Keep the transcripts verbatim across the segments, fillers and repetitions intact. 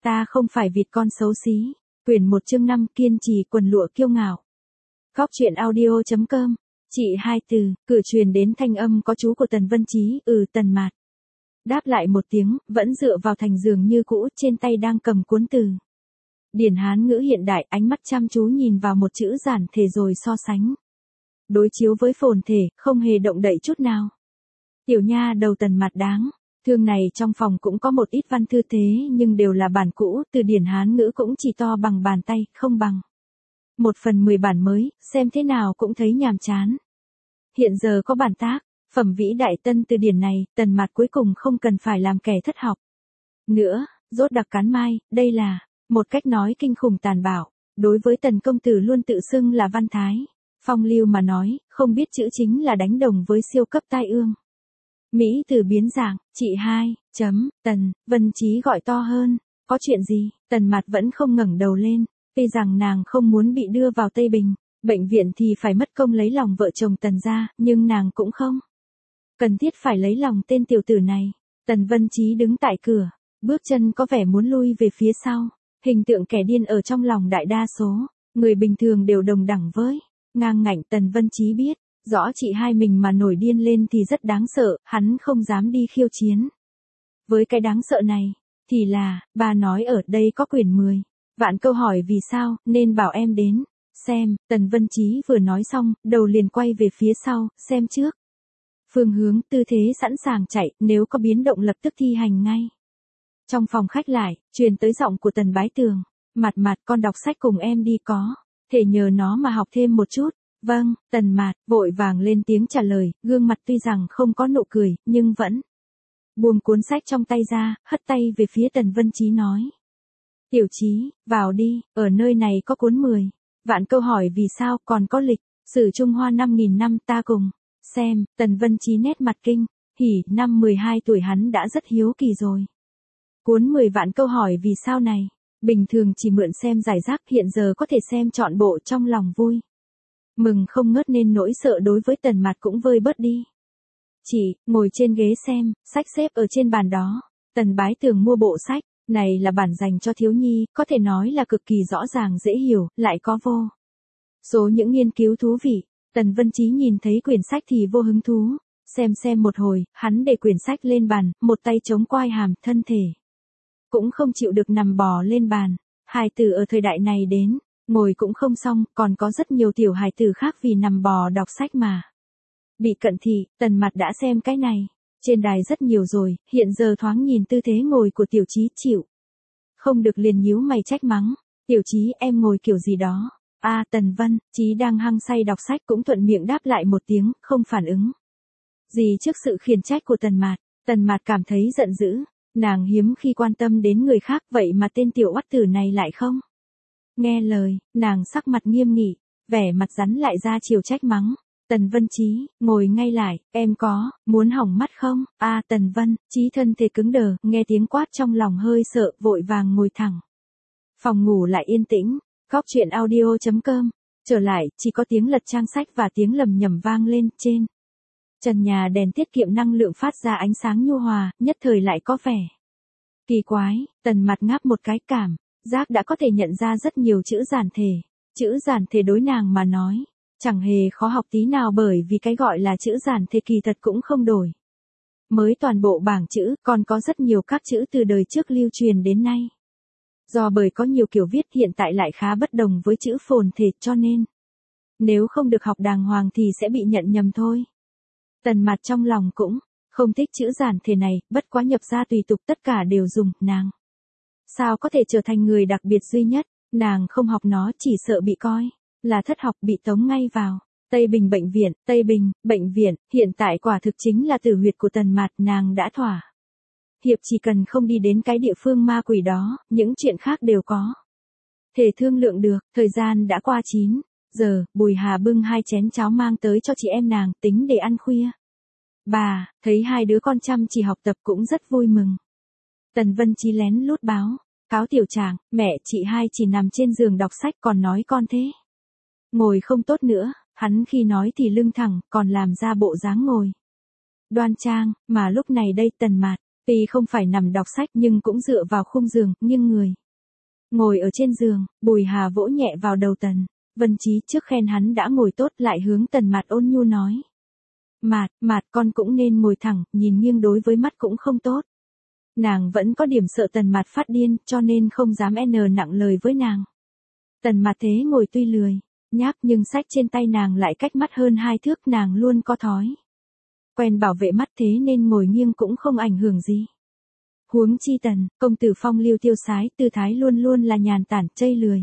Ta không phải vịt con xấu xí. Quyển một chương năm kiên trì quần lụa kiêu ngạo. Góc truyện audio chấm com. Chị hai từ, cửa truyền đến thanh âm có chú của Tần Vân Chí, ừ Tần Mạt. Đáp lại một tiếng, vẫn dựa vào thành giường như cũ, trên tay đang cầm cuốn từ. Điển Hán ngữ hiện đại, ánh mắt chăm chú nhìn vào một chữ giản thể rồi so sánh. Đối chiếu với phồn thể, không hề động đậy chút nào. Tiểu nha đầu Tần Mạt đáng. Thương này trong phòng cũng có một ít văn thư thế nhưng đều là bản cũ, từ điển Hán ngữ cũng chỉ to bằng bàn tay, không bằng. Một phần mười bản mới, xem thế nào cũng thấy nhàm chán. Hiện giờ có bản tác, phẩm vĩ đại tân từ điển này, Tần Mạt cuối cùng không cần phải làm kẻ thất học. Nữa, rốt đặc cán mai, đây là một cách nói kinh khủng tàn bạo. Đối với Tần công tử luôn tự xưng là văn thái, phong lưu mà nói, không biết chữ chính là đánh đồng với siêu cấp tai ương. Mỹ từ biến dạng, chị hai, chấm, Tần, Vân Chí gọi to hơn, có chuyện gì, Tần Mạt vẫn không ngẩng đầu lên, tuy rằng nàng không muốn bị đưa vào Tây Bình, bệnh viện thì phải mất công lấy lòng vợ chồng Tần gia, nhưng nàng cũng không cần thiết phải lấy lòng tên tiểu tử này. Tần Vân Chí đứng tại cửa, bước chân có vẻ muốn lui về phía sau, hình tượng kẻ điên ở trong lòng đại đa số, người bình thường đều đồng đẳng với, ngang ngạnh. Tần Vân Chí biết. Rõ chị hai mình mà nổi điên lên thì rất đáng sợ, hắn không dám đi khiêu chiến. Với cái đáng sợ này, thì là, bà nói ở đây có quyển mười. Vạn câu hỏi vì sao, nên bảo em đến. Xem, Tần Vân Chí vừa nói xong, đầu liền quay về phía sau, xem trước. Phương hướng, tư thế sẵn sàng chạy, nếu có biến động lập tức thi hành ngay. Trong phòng khách lại, truyền tới giọng của Tần Bái Tường. Mặt mặt con đọc sách cùng em đi có. Thể nhờ nó mà học thêm một chút. Vâng, Tần Mạt, vội vàng lên tiếng trả lời, gương mặt tuy rằng không có nụ cười, nhưng vẫn buông cuốn sách trong tay ra, hất tay về phía Tần Vân Chí nói. Tiểu Chí, vào đi, ở nơi này có cuốn mười. Vạn câu hỏi vì sao, còn có lịch sử Trung Hoa năm nghìn năm ta cùng xem. Tần Vân Chí nét mặt kinh hỉ, năm mười hai tuổi hắn đã rất hiếu kỳ rồi. Cuốn mười vạn câu hỏi vì sao này, bình thường chỉ mượn xem giải rác, hiện giờ có thể xem trọn bộ, trong lòng vui mừng không ngớt nên nỗi sợ đối với Tần Mạt cũng vơi bớt đi. Chỉ, ngồi trên ghế xem, sách xếp ở trên bàn đó. Tần Bái Tường mua bộ sách, này là bản dành cho thiếu nhi, có thể nói là cực kỳ rõ ràng dễ hiểu, lại có vô số những nghiên cứu thú vị. Tần Vân Chí nhìn thấy quyển sách thì vô hứng thú, xem xem một hồi, hắn để quyển sách lên bàn, một tay chống quai hàm, thân thể cũng không chịu được nằm bò lên bàn. Hài tử ở thời đại này đến ngồi cũng không xong, còn có rất nhiều tiểu hài tử khác vì nằm bò đọc sách mà bị cận thị. Tần Mạt đã xem cái này trên đài rất nhiều rồi, hiện giờ thoáng nhìn tư thế ngồi của Tiểu Chí chịu không được liền nhíu mày trách mắng. Tiểu Chí em ngồi kiểu gì đó? A à, Tần Vân Chí đang hăng say đọc sách cũng thuận miệng đáp lại một tiếng, không phản ứng gì trước sự khiển trách của Tần Mạt. Tần Mạt cảm thấy giận dữ, nàng hiếm khi quan tâm đến người khác, vậy mà tên tiểu oắt tử này lại không nghe lời. Nàng sắc mặt nghiêm nghị, vẻ mặt rắn lại ra chiều trách mắng. Tần Vân Chí, ngồi ngay lại, em có muốn hỏng mắt không? A à, Tần Vân Chí thân thể cứng đờ, nghe tiếng quát trong lòng hơi sợ, vội vàng ngồi thẳng. Phòng ngủ lại yên tĩnh. Góc truyện audio chấm com. Trở lại, chỉ có tiếng lật trang sách và tiếng lầm nhầm vang lên. Trên trần nhà đèn tiết kiệm năng lượng phát ra ánh sáng nhu hòa, nhất thời lại có vẻ kỳ quái. Tần Mạt ngáp một cái, cảm giác đã có thể nhận ra rất nhiều chữ giản thể. Chữ giản thể đối nàng mà nói chẳng hề khó học tí nào, bởi vì cái gọi là chữ giản thể kỳ thật cũng không đổi mới toàn bộ bảng chữ, còn có rất nhiều các chữ từ đời trước lưu truyền đến nay. Do bởi có nhiều kiểu viết hiện tại lại khá bất đồng với chữ phồn thể, cho nên nếu không được học đàng hoàng thì sẽ bị nhận nhầm thôi. Tần Mạt trong lòng cũng không thích chữ giản thể này, bất quá nhập ra tùy tục tất cả đều dùng, nàng sao có thể trở thành người đặc biệt duy nhất. Nàng không học nó chỉ sợ bị coi là thất học, bị tống ngay vào Tây Bình bệnh viện. Tây Bình bệnh viện hiện tại quả thực chính là tử huyệt của Tần Mạt. Nàng đã thỏa hiệp chỉ cần không đi đến cái địa phương ma quỷ đó, những chuyện khác đều có thể thương lượng được. Thời gian đã qua chín giờ, Bùi Hà bưng hai chén cháo mang tới cho chị em nàng, tính để ăn khuya. Bà thấy hai đứa con chăm chỉ học tập cũng rất vui mừng. Tần Vân Chí lén lút báo cáo tiểu Tràng, mẹ chị hai chỉ nằm trên giường đọc sách, còn nói con thế ngồi không tốt nữa. Hắn khi nói thì lưng thẳng, còn làm ra bộ dáng ngồi đoan trang, mà lúc này đây Tần Mạt Tuy không phải nằm đọc sách nhưng cũng dựa vào khung giường, nghiêng người. Ngồi ở trên giường, Bùi Hà vỗ nhẹ vào đầu Tần Vân Chí trước khen hắn đã ngồi tốt lại hướng Tần Mạt ôn nhu nói. Mạt, Mạt con cũng nên ngồi thẳng, nhìn nghiêng đối với mắt cũng không tốt. Nàng vẫn có điểm sợ Tần Mạt phát điên cho nên không dám n nặng lời với nàng. Tần Mạt thế ngồi tuy lười, nhác nhưng sách trên tay nàng lại cách mắt hơn hai thước, nàng luôn có thói quen bảo vệ mắt thế nên ngồi nghiêng cũng không ảnh hưởng gì. Huống chi Tần công tử phong lưu tiêu sái, tư thái luôn luôn là nhàn tản chây lười.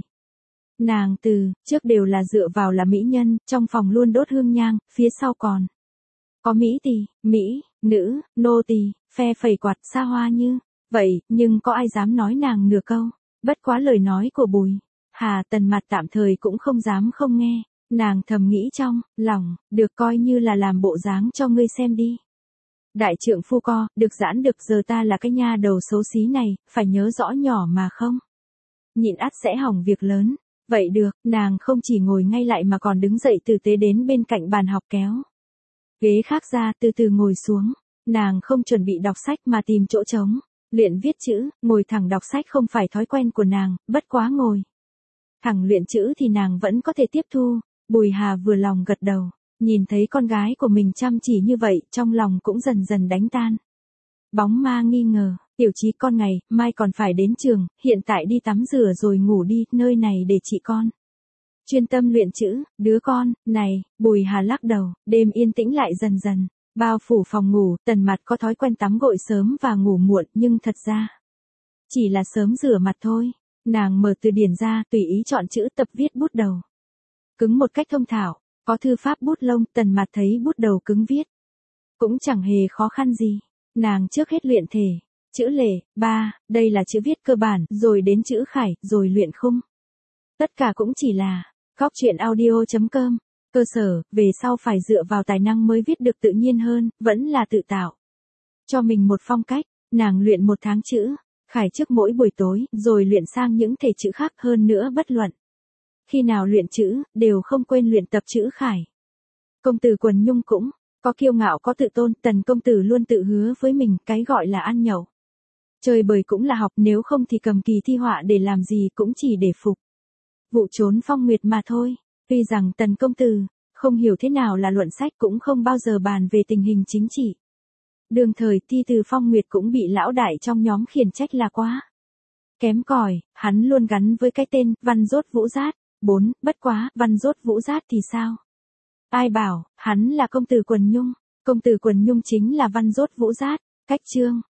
Nàng từ trước đều là dựa vào là mỹ nhân, trong phòng luôn đốt hương nhang, phía sau còn có mỹ tỳ, mỹ, nữ, nô tỳ, phe phẩy quạt xa hoa như vậy, nhưng có ai dám nói nàng nửa câu. Bất quá lời nói của Bùi Hà Tần Mạt tạm thời cũng không dám không nghe. Nàng thầm nghĩ trong lòng, được coi như là làm bộ dáng cho ngươi xem đi. Đại trượng phu co, được giãn được, giờ ta là cái nha đầu xấu xí này, phải nhớ rõ nhỏ mà không nhịn ắt sẽ hỏng việc lớn. Vậy được, nàng không chỉ ngồi ngay lại mà còn đứng dậy tử tế đến bên cạnh bàn học kéo ghế khác ra, từ từ ngồi xuống. Nàng không chuẩn bị đọc sách mà tìm chỗ trống luyện viết chữ. Ngồi thẳng đọc sách không phải thói quen của nàng, bất quá ngồi thẳng luyện chữ thì nàng vẫn có thể tiếp thu. Bùi Hà vừa lòng gật đầu, nhìn thấy con gái của mình chăm chỉ như vậy, trong lòng cũng dần dần đánh tan bóng ma nghi ngờ. Tiểu Chí con ngày mai còn phải đến trường, hiện tại đi tắm rửa rồi ngủ đi, nơi này để chị con chuyên tâm luyện chữ. Đứa con này, Bùi Hà lắc đầu. Đêm yên tĩnh lại dần dần bao phủ phòng ngủ. Tần Mạt có thói quen tắm gội sớm và ngủ muộn, nhưng thật ra chỉ là sớm rửa mặt thôi. Nàng mở từ điển ra, tùy ý chọn chữ, tập viết bút đầu cứng một cách thông thạo. Có thư pháp bút lông, Tần Mạt thấy bút đầu cứng viết cũng chẳng hề khó khăn gì. Nàng trước hết luyện thể chữ lệ, ba, đây là chữ viết cơ bản, rồi đến chữ khải, rồi luyện khung. Tất cả cũng chỉ là Góc truyện audio chấm com. Cơ sở, về sau phải dựa vào tài năng mới viết được tự nhiên hơn, vẫn là tự tạo cho mình một phong cách. Nàng luyện một tháng chữ khải trước mỗi buổi tối, rồi luyện sang những thể chữ khác. Hơn nữa bất luận khi nào luyện chữ, đều không quên luyện tập chữ khải. Công tử Quần Nhung cũng có kiêu ngạo có tự tôn. Tần công tử luôn tự hứa với mình, cái gọi là ăn nhậu chơi bời cũng là học, nếu không thì cầm kỳ thi họa để làm gì, cũng chỉ để phục vụ trốn phong nguyệt mà thôi. Tuy rằng Tần công tử không hiểu thế nào là luận sách, cũng không bao giờ bàn về tình hình chính trị đương thời, thi từ phong nguyệt cũng bị lão đại trong nhóm khiển trách là quá kém cỏi. Hắn luôn gắn với cái tên Văn Dốt Vũ Giát. Bốn, bất quá, Văn Dốt Vũ Giát thì sao? Ai bảo hắn là công tử Quần Nhung? Công tử Quần Nhung chính là Văn Dốt Vũ Giát. Cách chương